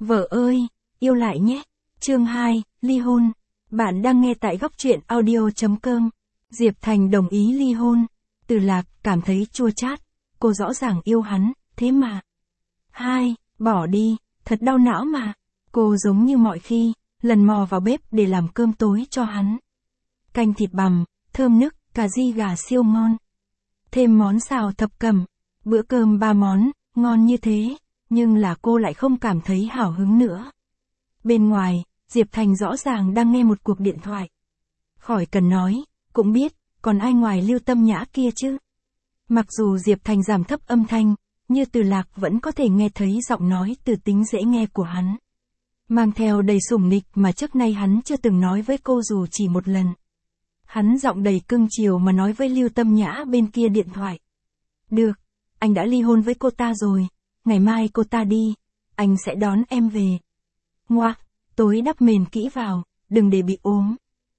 Vợ ơi, yêu lại nhé. Chương 2, ly hôn. Bạn đang nghe tại góc truyện audio.com. Diệp Thành đồng ý ly hôn. Từ Lạc cảm thấy chua chát. Cô rõ ràng yêu hắn, thế mà. Bỏ đi, thật đau não mà. Cô giống như mọi khi, lần mò vào bếp để làm cơm tối cho hắn. Canh thịt bằm, thơm nức, cà ri gà siêu ngon. Thêm món xào thập cẩm. Bữa cơm 3 món, ngon như thế, nhưng là cô lại không cảm thấy hào hứng nữa. Bên ngoài, Diệp Thành rõ ràng đang nghe một cuộc điện thoại. Khỏi cần nói, cũng biết, còn ai ngoài Lưu Tâm Nhã kia chứ. Mặc dù Diệp Thành giảm thấp âm thanh, như Từ Lạc vẫn có thể nghe thấy giọng nói từ tính dễ nghe của hắn. Mang theo đầy sủng nịch mà trước nay hắn chưa từng nói với cô dù chỉ một lần. Hắn giọng đầy cưng chiều mà nói với Lưu Tâm Nhã bên kia điện thoại. Được, anh đã ly hôn với cô ta rồi, ngày mai cô ta đi, anh sẽ đón em về. Ngoác, tối đắp mền kỹ vào, đừng để bị ốm.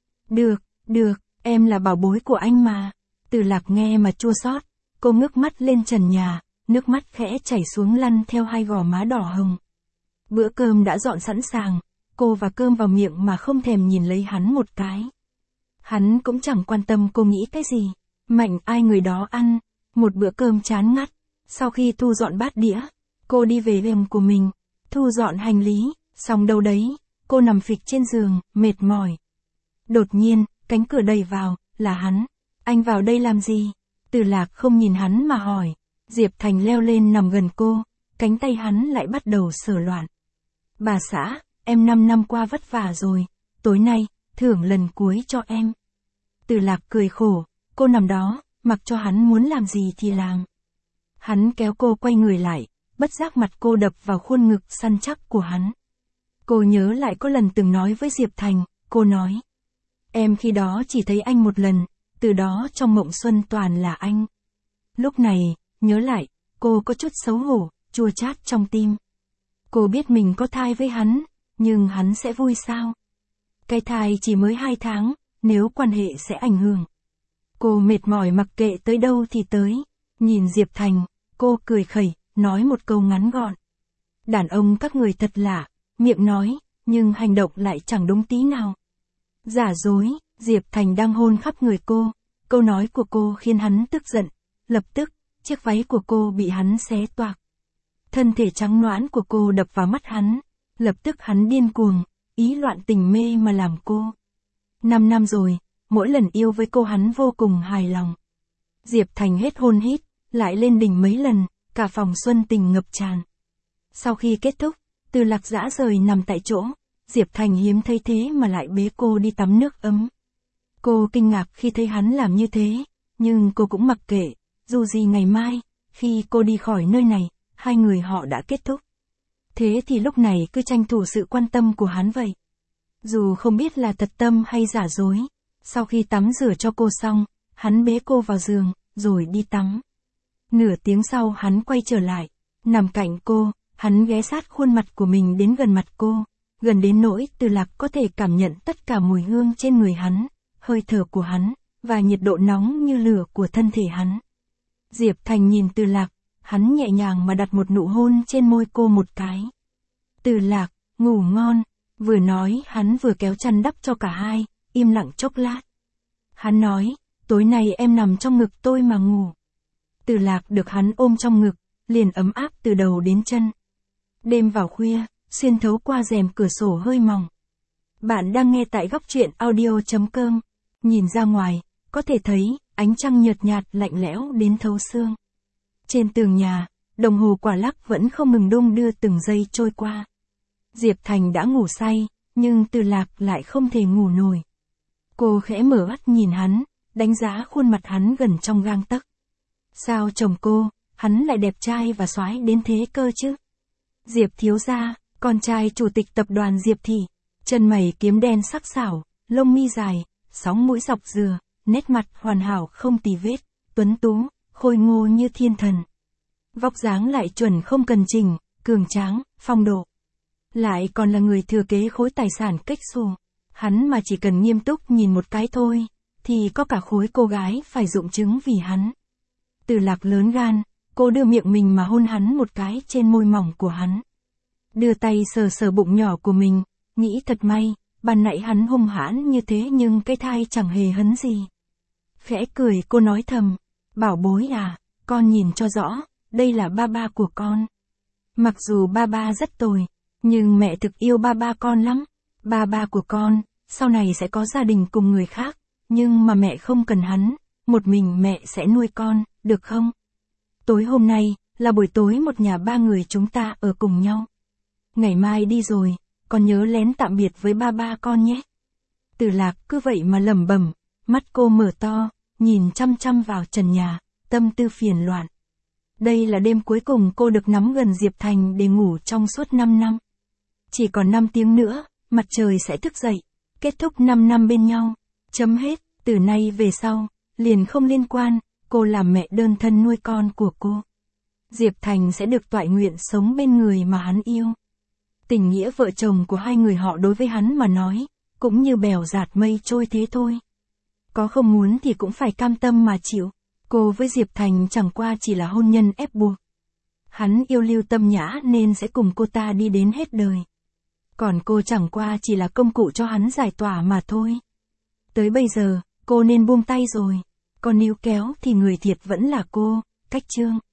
Được, em là bảo bối của anh mà. Từ Lạc nghe mà chua xót, cô ngước mắt lên trần nhà, nước mắt khẽ chảy xuống lăn theo hai gò má đỏ hồng. Bữa cơm đã dọn sẵn sàng, cô và cơm vào miệng mà không thèm nhìn lấy hắn một cái. Hắn cũng chẳng quan tâm cô nghĩ cái gì, mạnh ai người đó ăn, một bữa cơm chán ngắt. Sau khi thu dọn bát đĩa, cô đi về phòng của mình, thu dọn hành lý, xong đâu đấy, cô nằm phịch trên giường, mệt mỏi. Đột nhiên, cánh cửa đẩy vào, là hắn. Anh vào đây làm gì? Từ Lạc không nhìn hắn mà hỏi. Diệp Thành leo lên nằm gần cô, cánh tay hắn lại bắt đầu sờ loạn. Bà xã, em 5 năm qua vất vả rồi, tối nay, thưởng lần cuối cho em. Từ Lạc cười khổ, cô nằm đó, mặc cho hắn muốn làm gì thì làm. Hắn kéo cô quay người lại, bất giác mặt cô đập vào khuôn ngực săn chắc của hắn. Cô nhớ lại có lần từng nói với Diệp Thành, cô nói. Em khi đó chỉ thấy anh một lần, từ đó trong mộng xuân toàn là anh. Lúc này, nhớ lại, cô có chút xấu hổ, chua chát trong tim. Cô biết mình có thai với hắn, nhưng hắn sẽ vui sao? Cái thai chỉ mới 2 tháng, nếu quan hệ sẽ ảnh hưởng. Cô mệt mỏi mặc kệ tới đâu thì tới. Nhìn Diệp Thành, cô cười khẩy, nói một câu ngắn gọn. Đàn ông các người thật lạ, miệng nói, nhưng hành động lại chẳng đúng tí nào. Giả dối, Diệp Thành đang hôn khắp người cô. Câu nói của cô khiến hắn tức giận. Lập tức, chiếc váy của cô bị hắn xé toạc. Thân thể trắng nõn của cô đập vào mắt hắn. Lập tức hắn điên cuồng, ý loạn tình mê mà làm cô. 5 năm rồi, mỗi lần yêu với cô hắn vô cùng hài lòng. Diệp Thành hết hôn hít, lại lên đỉnh mấy lần, cả phòng xuân tình ngập tràn. Sau khi kết thúc, Từ Lạc dã rời nằm tại chỗ, Diệp Thành hiếm thấy thế mà lại bế cô đi tắm nước ấm. Cô kinh ngạc khi thấy hắn làm như thế, nhưng cô cũng mặc kệ, dù gì ngày mai, khi cô đi khỏi nơi này, hai người họ đã kết thúc. Thế thì lúc này cứ tranh thủ sự quan tâm của hắn vậy. Dù không biết là thật tâm hay giả dối, sau khi tắm rửa cho cô xong, hắn bế cô vào giường, rồi đi tắm. Nửa tiếng sau hắn quay trở lại, nằm cạnh cô, hắn ghé sát khuôn mặt của mình đến gần mặt cô, gần đến nỗi Từ Lạc có thể cảm nhận tất cả mùi hương trên người hắn, hơi thở của hắn, và nhiệt độ nóng như lửa của thân thể hắn. Diệp Thành nhìn Từ Lạc, hắn nhẹ nhàng mà đặt một nụ hôn trên môi cô một cái. Từ Lạc, ngủ ngon, vừa nói hắn vừa kéo chăn đắp cho cả hai, im lặng chốc lát. Hắn nói, tối nay em nằm trong ngực tôi mà ngủ. Từ Lạc được hắn ôm trong ngực, liền ấm áp từ đầu đến chân. Đêm vào khuya, xuyên thấu qua rèm cửa sổ hơi mỏng. Bạn đang nghe tại góc truyện audio.com. Nhìn ra ngoài, có thể thấy, ánh trăng nhợt nhạt lạnh lẽo đến thấu xương. Trên tường nhà, đồng hồ quả lắc vẫn không ngừng đung đưa từng giây trôi qua. Diệp Thành đã ngủ say, nhưng Từ Lạc lại không thể ngủ nổi. Cô khẽ mở mắt nhìn hắn, đánh giá khuôn mặt hắn gần trong gang tấc. Sao chồng cô, hắn lại đẹp trai và soái đến thế cơ chứ? Diệp thiếu gia, con trai chủ tịch tập đoàn Diệp Thị, chân mày kiếm đen sắc sảo, lông mi dài, sóng mũi dọc dừa, nét mặt hoàn hảo không tì vết, tuấn tú, khôi ngô như thiên thần. Vóc dáng lại chuẩn không cần chỉnh, cường tráng, phong độ. Lại còn là người thừa kế khối tài sản cách xù. Hắn mà chỉ cần nghiêm túc nhìn một cái thôi, thì có cả khối cô gái phải dụng chứng vì hắn. Từ Lạc lớn gan, cô đưa miệng mình mà hôn hắn một cái trên môi mỏng của hắn. Đưa tay sờ sờ bụng nhỏ của mình, nghĩ thật may, ban nãy hắn hung hãn như thế nhưng cái thai chẳng hề hấn gì. Khẽ cười cô nói thầm, bảo bối à, con nhìn cho rõ, đây là ba ba của con. Mặc dù ba ba rất tồi, nhưng mẹ thực yêu ba ba con lắm. Ba ba của con, sau này sẽ có gia đình cùng người khác, nhưng mà mẹ không cần hắn, một mình mẹ sẽ nuôi con, được không? Tối hôm nay, là buổi tối một nhà ba người chúng ta ở cùng nhau. Ngày mai đi rồi, con nhớ lén tạm biệt với ba ba con nhé. Từ Lạc cứ vậy mà lẩm bẩm, mắt cô mở to, nhìn chăm chăm vào trần nhà, tâm tư phiền loạn. Đây là đêm cuối cùng cô được nắm gần Diệp Thành để ngủ trong suốt 5 năm. Chỉ còn 5 tiếng nữa, mặt trời sẽ thức dậy, kết thúc 5 năm bên nhau, chấm hết, từ nay về sau, liền không liên quan, cô làm mẹ đơn thân nuôi con của cô. Diệp Thành sẽ được toại nguyện sống bên người mà hắn yêu. Tình nghĩa vợ chồng của hai người họ đối với hắn mà nói, cũng như bèo dạt mây trôi thế thôi. Có không muốn thì cũng phải cam tâm mà chịu. Cô với Diệp Thành chẳng qua chỉ là hôn nhân ép buộc. Hắn yêu Lưu Tâm Nhã nên sẽ cùng cô ta đi đến hết đời. Còn cô chẳng qua chỉ là công cụ cho hắn giải tỏa mà thôi. Tới bây giờ, cô nên buông tay rồi. Còn níu kéo thì người thiệt vẫn là cô, Cách Chương.